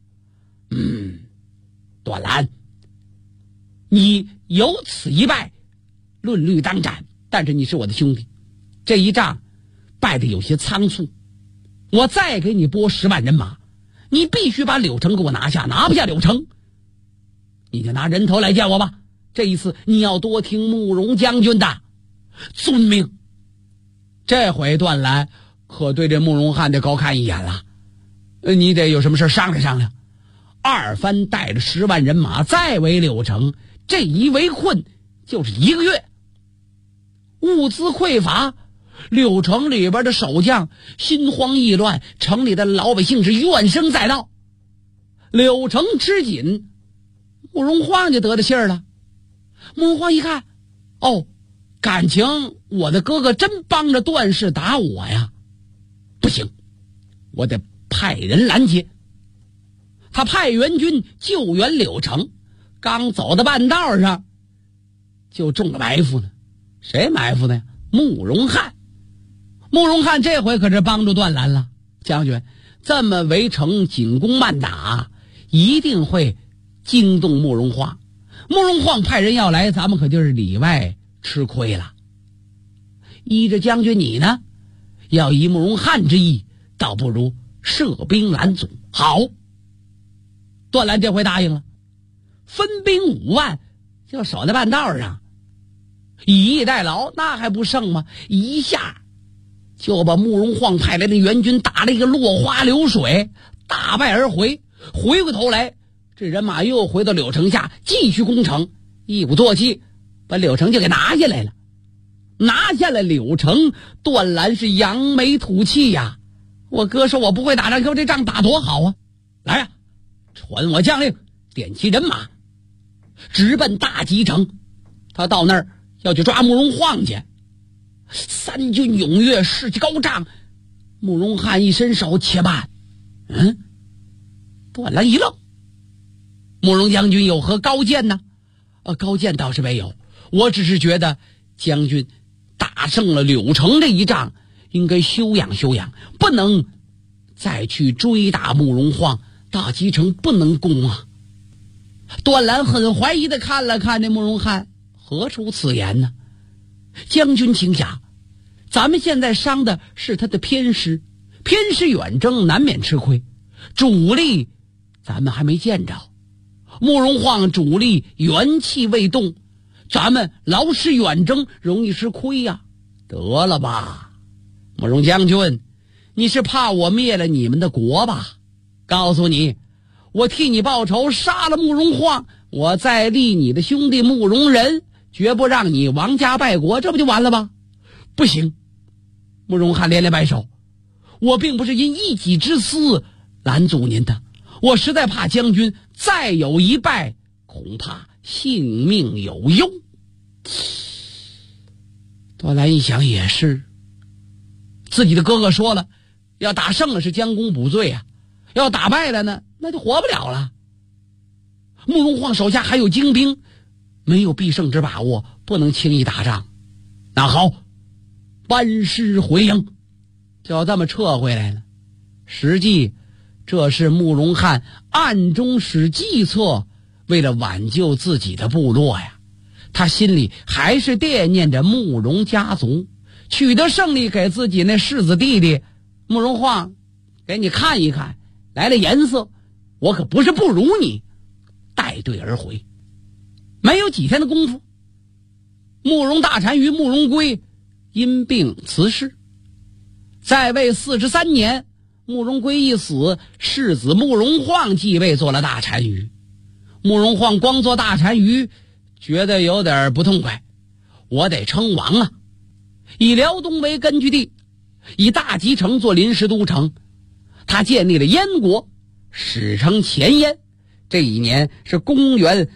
段澜，你有此一败，论律当斩，但是你是我的兄弟，这一仗败得有些仓促，我再给你拨10万人马，你必须把柳城给我拿下，拿不下柳城，你就拿人头来见我吧。这一次你要多听慕容将军的。遵命。这回段澜可对这慕容翰得高看一眼了，你得有什么事商量商量。二番带着10万人马再围柳城，这一围困就是1个月。物资匮乏，柳城里边的守将心慌意乱，城里的老百姓是怨声载道。柳城吃紧，慕容晃就得了信儿了。慕容晃一看，感情我的哥哥真帮着段氏打我呀，不行，我得派人拦截。他派援军救援柳城，刚走到半道上就中了埋伏呢。谁埋伏呢？慕容翰。慕容翰这回可是帮助段澜了。将军，这么围城紧攻慢打，一定会惊动慕容晃。慕容晃派人要来，咱们可就是里外吃亏了。依着将军你呢，要依慕容翰之意，倒不如设兵拦阻。好，段澜这回答应了，分兵5万，就守在半道上，以逸待劳，那还不胜吗？一下就把慕容晃派来的援军打了一个落花流水，大败而回。回过头来，这人马又回到柳城下，继续攻城，一鼓作气把柳城就给拿下来了。拿下了柳城，段澜是扬眉吐气呀。我哥说我不会打仗，可这仗打多好啊！来呀，传我将令，点齐人马，直奔大集城。他到那儿要去抓慕容晃去。3军踊跃，士气高涨。慕容翰一伸手，且慢。段澜一愣，慕容将军有何高见呢？高见倒是没有，我只是觉得将军打胜了柳城这一仗，应该休养休养，不能再去追打慕容晃，大集城不能攻啊。段澜很怀疑的看了看这慕容翰，何出此言呢？将军请讲，咱们现在伤的是他的偏师，偏师远征难免吃亏，主力咱们还没见着， 慕容晃主力元气未动，咱们劳师远征容易吃亏呀。得了吧，慕容将军，你是怕我灭了你们的国吧？告诉你，我替你报仇，杀了慕容晃，我再立你的兄弟慕容仁，绝不让你亡家败国，这不就完了吗？不行！慕容翰连连摆手，我并不是因一己之私拦阻您的，我实在怕将军再有一败，恐怕性命有忧。段兰一想也是，自己的哥哥说了，要打胜了是将功补罪啊，要打败了呢，那就活不了了。慕容晃手下还有精兵，没有必胜之把握，不能轻易打仗。那好，班师回营，就这么撤回来了。实际这是慕容翰暗中使计策，为了挽救自己的部落呀。他心里还是惦念着慕容家族，取得胜利给自己那世子弟弟慕容晃，给你看一看，来了颜色，我可不是不如你，带队而回。没有几天的功夫，慕容大单于慕容归因病辞世。在位43年，慕容归一死，世子慕容晃继位做了大单于。慕容晃光做大单于觉得有点不痛快，我得称王啊！以辽东为根据地，以大吉城做临时都城，他建立了燕国，史称前燕。这一年是公元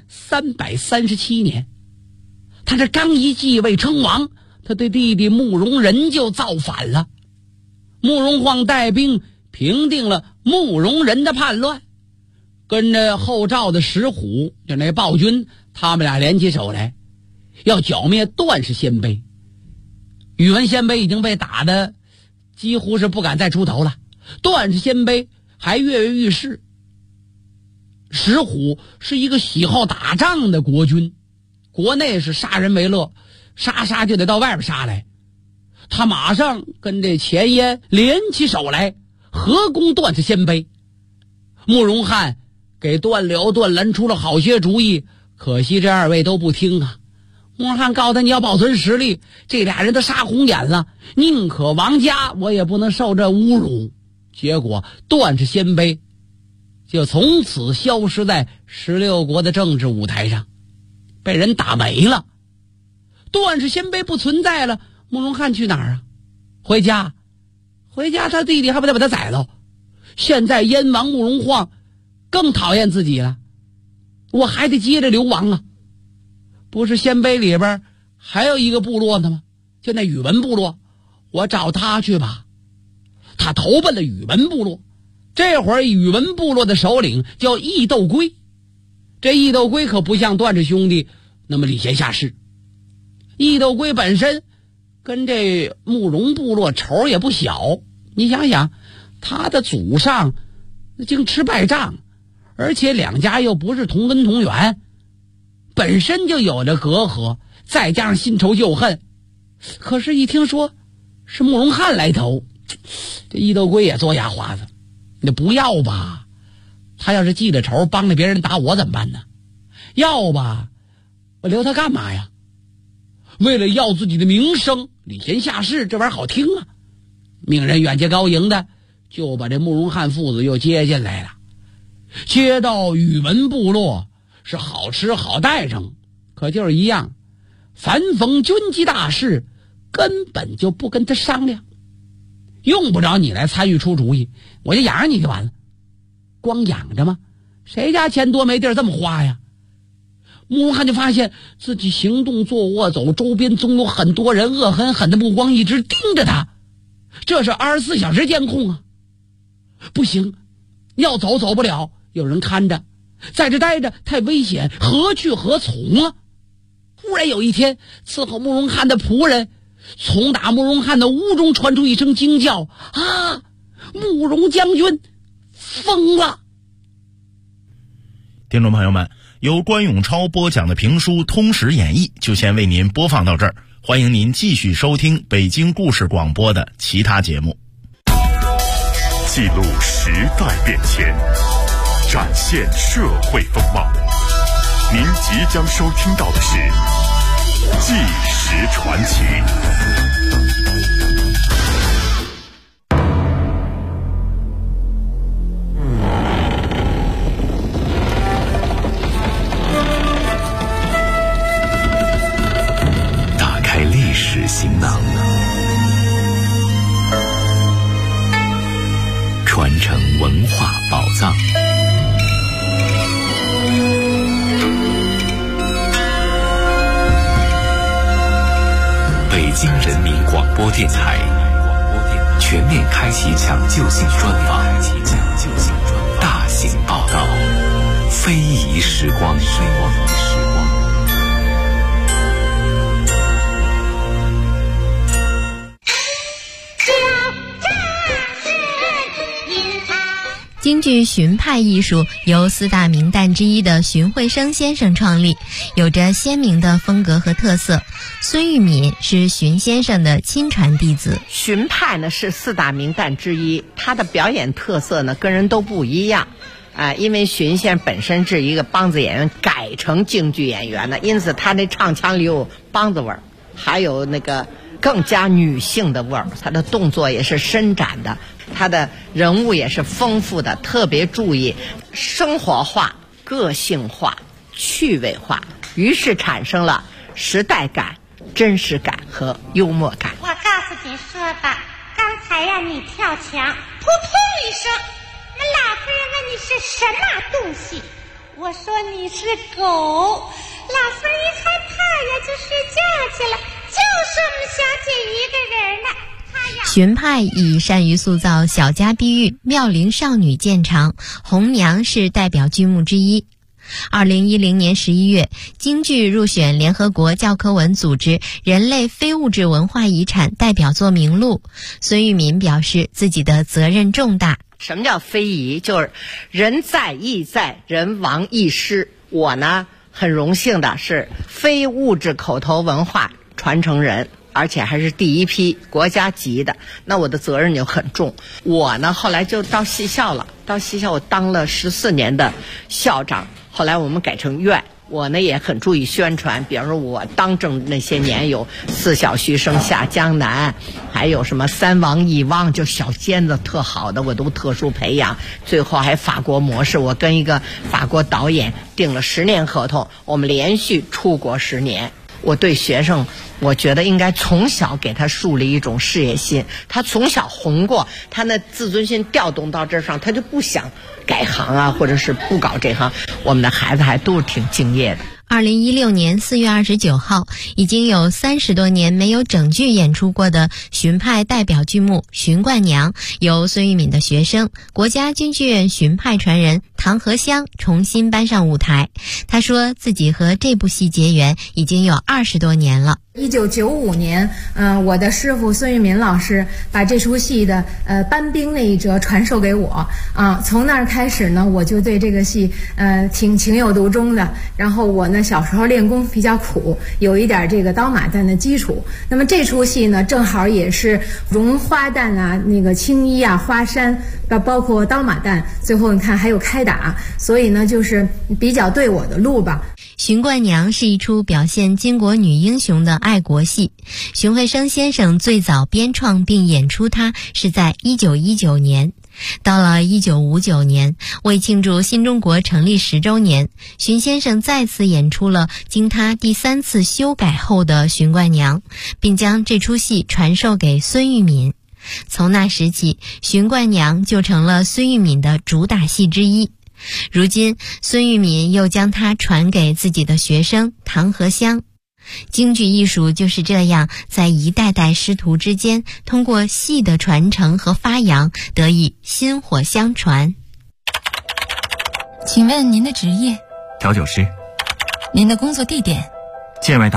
337年。他这刚一继位称王，他对弟弟慕容仁就造反了。慕容晃带兵平定了慕容仁的叛乱，跟着后赵的石虎就那暴君，他们俩联起手来，要剿灭段氏鲜卑。宇文鲜卑已经被打得几乎是不敢再出头了，段氏鲜卑还跃跃欲试。石虎是一个喜好打仗的国君，国内是杀人为乐，杀就得到外边杀来。他马上跟这前燕联起手来，合攻段氏鲜卑。慕容翰给段辽、段兰出了好些主意，可惜这二位都不听啊。慕容翰告诉他，你要保存实力，这俩人都杀红眼了，宁可亡家，我也不能受这侮辱。结果段氏鲜卑就从此消失在16国的政治舞台上，被人打没了。段氏鲜卑不存在了，慕容翰去哪儿啊？回家，他弟弟还不得把他宰了。现在燕王慕容晃更讨厌自己了，我还得接着流亡啊。不是鲜卑里边还有一个部落呢吗？就那宇文部落，我找他去吧。他投奔了宇文部落。这会儿宇文部落的首领叫义斗归，这义斗归可不像段氏兄弟那么礼贤下士。义斗归本身跟这慕容部落仇也不小，你想想，他的祖上竟吃败仗，而且两家又不是同根同源，本身就有着隔阂，再加上新仇旧恨。可是一听说是慕容翰来投，这义斗归也做牙花子，你不要吧，他要是记着仇帮着别人打我怎么办呢？要吧，我留他干嘛呀？为了要自己的名声，礼贤下士，这玩意儿好听啊。命人远接高迎的就把这慕容翰父子又接进来了，接到宇文部落是好吃好待上，可就是一样，凡逢军机大事根本就不跟他商量，用不着你来参与出主意，我就养着你就完了。光养着吗？谁家钱多没地儿这么花呀？慕容翰就发现自己行动坐卧走，周边总有很多人恶狠狠的目光一直盯着他，这是24小时监控啊！不行，要走走不了，有人看着，在这待着太危险，何去何从啊？忽然有一天，伺候慕容翰的仆人从打慕容翰的屋中传出一声惊叫：啊！慕容将军疯了！ 听众朋友们，由关永超播讲的评书《通史演义》就先为您播放到这儿，欢迎您继续收听北京故事广播的其他节目。 记录时代变迁，展现社会风貌， 您即将收听到的是《纪实传奇》。 打开历史行囊，传承文化宝藏。北京人民广播电台全面开启抢救性专访，大型报道，非遗时光。 京剧荀派艺术由四大名旦之一的荀慧生先生创立，有着鲜明的风格和特色。孙玉敏是荀先生的亲传弟子。 荀派呢是四大名旦之一，他的表演特色呢跟人都不一样。因为荀先生本身是一个梆子演员，改成京剧演员的，因此他那唱腔里有梆子味儿，还有那个更加女性的味儿。他的动作也是伸展的，他的人物也是丰富的，特别注意生活化、个性化、趣味化，于是产生了时代感、真实感和幽默感。 我告诉你说吧，刚才呀你跳墙，扑通一声，那老夫人问你是什么东西，我说你是狗，老夫人一害怕呀就睡觉去了，就剩我们小姐一个人了。 荀派以善于塑造小家碧玉、妙龄少女见长，红娘是代表剧目之一。2010年11月，京剧入选联合国教科文组织人类非物质文化遗产代表作名录。孙玉敏表示自己的责任重大。 什么叫非遗？就是人在亦在，人亡亦失。我呢很荣幸的是非物质口头文化传承人，而且还是第一批国家级的，那我的责任就很重。我呢后来就到戏校了，到戏校我当了14年的校长，后来我们改成院。我呢也很注意宣传，比方说我当政那些年有4小徐生下江南，还有什么3王1汪，就小尖子特好的我都特殊培养，最后还法国模式，我跟一个法国导演订了10年合同，我们连续出国10年。我对学生，我觉得应该从小给他树立一种事业心，他从小红过，他那自尊心调动到这上，他就不想改行啊，或者是不搞这行。我们的孩子还都是挺敬业的。 2016年4月29号，已经有30多年没有整剧演出过的荀派代表剧目《荀冠娘》，由孙玉敏的学生、国家京剧院荀派传人唐和香重新搬上舞台。他说自己和这部戏结缘已经有20多年了。 1995年，我的师傅孙玉敏老师把这出戏的搬兵那一折传授给我啊，从那儿开始呢，我就对这个戏挺情有独钟的。然后我呢小时候练功比较苦，有一点这个刀马旦的基础。那么这出戏呢，正好也是绒花旦啊、那个青衣啊、花衫，包括刀马旦，最后你看还有开打，所以呢就是比较对我的路吧。 荀冠娘是一出表现巾帼女英雄的爱国戏，荀慧生先生最早编创并演出它是在1919年。到了1959年，为庆祝新中国成立10周年，荀先生再次演出了经他第3次修改后的荀冠娘，并将这出戏传授给孙玉敏。从那时起，荀冠娘就成了孙玉敏的主打戏之一。如今孙玉敏又将它传给自己的学生唐和香。京剧艺术就是这样在一代代师徒之间，通过戏的传承和发扬，得以薪火相传。 请问您的职业？ 调酒师。 您的工作地点？ 界外大